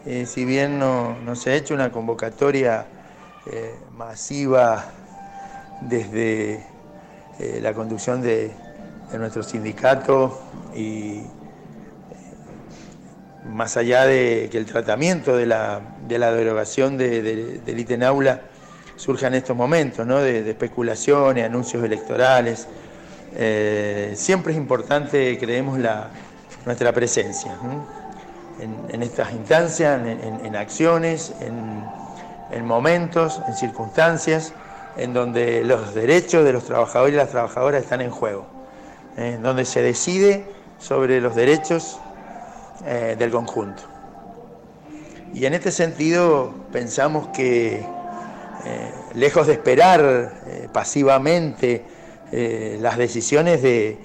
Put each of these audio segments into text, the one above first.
si bien no se ha hecho una convocatoria masiva desde la conducción de nuestro sindicato y más allá de que el tratamiento de la derogación del ítem aula surja en estos momentos, ¿no? de especulaciones, anuncios electorales, siempre es importante, creemos, nuestra presencia, ¿no? en estas instancias, en acciones, en momentos, en circunstancias en donde los derechos de los trabajadores y las trabajadoras están en juego, en donde se decide sobre los derechos del conjunto. Y en este sentido pensamos que, lejos de esperar pasivamente las decisiones de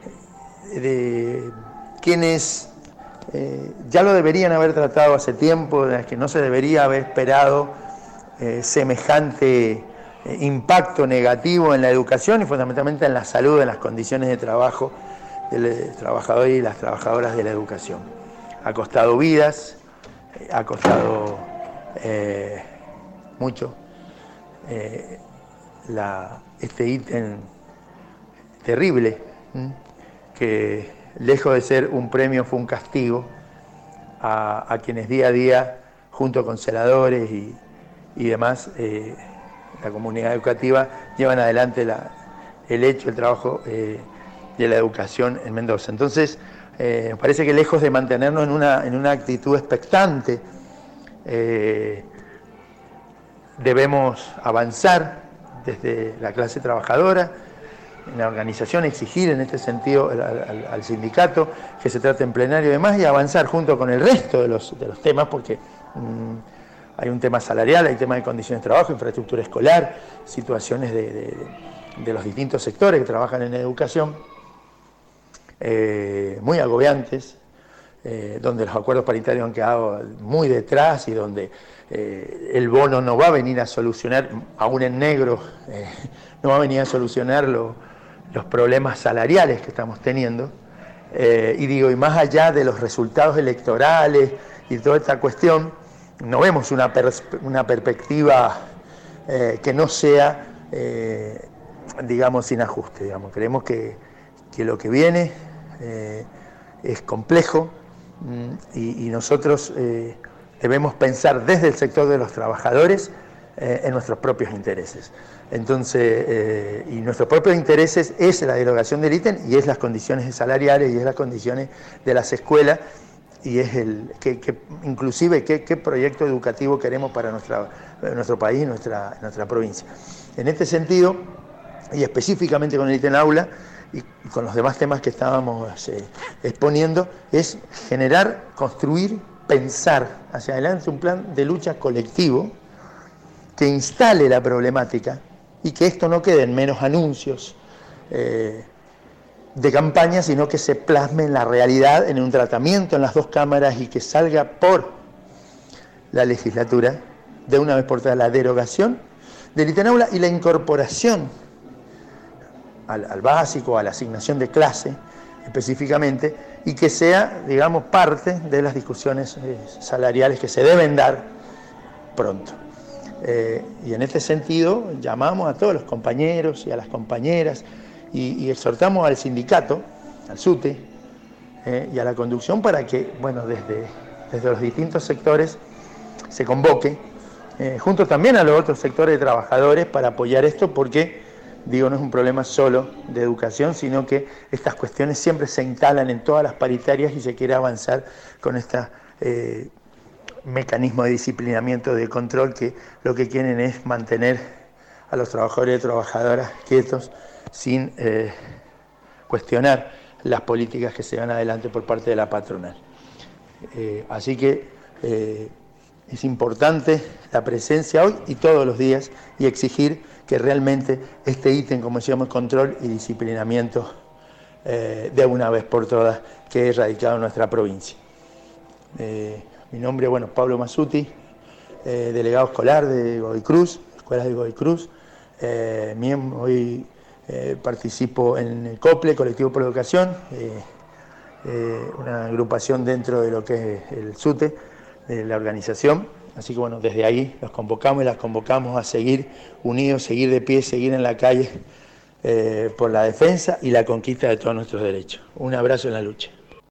quienes ya lo deberían haber tratado hace tiempo, de las que no se debería haber esperado semejante impacto negativo en la educación y fundamentalmente en la salud, en las condiciones de trabajo de los trabajadores y las trabajadoras de la educación. Ha costado vidas, ha costado mucho este ítem terrible, que lejos de ser un premio fue un castigo a quienes día a día, junto con celadores y demás, la comunidad educativa, llevan adelante el trabajo de la educación en Mendoza. Entonces, me parece que lejos de mantenernos en una actitud expectante, debemos avanzar desde la clase trabajadora, en la organización, exigir en este sentido al sindicato que se trate en plenario y demás, y avanzar junto con el resto de los temas, porque hay un tema salarial, hay temas de condiciones de trabajo, infraestructura escolar, situaciones de los distintos sectores que trabajan en educación, muy agobiantes, donde los acuerdos paritarios han quedado muy detrás y donde el bono no va a venir a solucionar, aún en negro, no va a venir a solucionar los problemas salariales que estamos teniendo. Y más allá de los resultados electorales y toda esta cuestión, no vemos una perspectiva que no sea, digamos, sin ajuste. Digamos. Creemos que lo que viene es complejo y nosotros debemos pensar desde el sector de los trabajadores en nuestros propios intereses. Entonces, y nuestros propios intereses es la derogación del ítem y es las condiciones salariales y es las condiciones de las escuelas y es inclusive qué proyecto educativo queremos para nuestro país y nuestra provincia. En este sentido, y específicamente con el ítem aula y con los demás temas que estábamos exponiendo, es generar, construir, pensar hacia adelante un plan de lucha colectivo que instale la problemática y que esto no quede en menos anuncios de campaña, sino que se plasme en la realidad, en un tratamiento en las dos cámaras y que salga por la legislatura de una vez por todas la derogación del ítem aula y la incorporación al básico, a la asignación de clase específicamente, y que sea, digamos, parte de las discusiones salariales que se deben dar pronto. Y en este sentido llamamos a todos los compañeros y a las compañeras y exhortamos al sindicato, al SUTE y a la conducción para que, bueno, desde los distintos sectores se convoque, junto también a los otros sectores de trabajadores para apoyar esto, porque, digo, no es un problema solo de educación, sino que estas cuestiones siempre se instalan en todas las paritarias y se quiere avanzar con esta mecanismo de disciplinamiento, de control, que lo que quieren es mantener a los trabajadores y trabajadoras quietos sin cuestionar las políticas que se van adelante por parte de la patronal. Así que es importante la presencia hoy y todos los días y exigir que realmente este ítem, como decíamos, control y disciplinamiento de una vez por todas quede erradicado en nuestra provincia. Mi nombre es, Pablo Masuti, delegado escolar de Godoy Cruz, Escuelas de Godoy Cruz. Hoy participo en el COPLE, Colectivo por la Educación, una agrupación dentro de lo que es el SUTE, de la organización. Así que bueno, desde ahí los convocamos y las convocamos a seguir unidos, seguir de pie, seguir en la calle por la defensa y la conquista de todos nuestros derechos. Un abrazo en la lucha.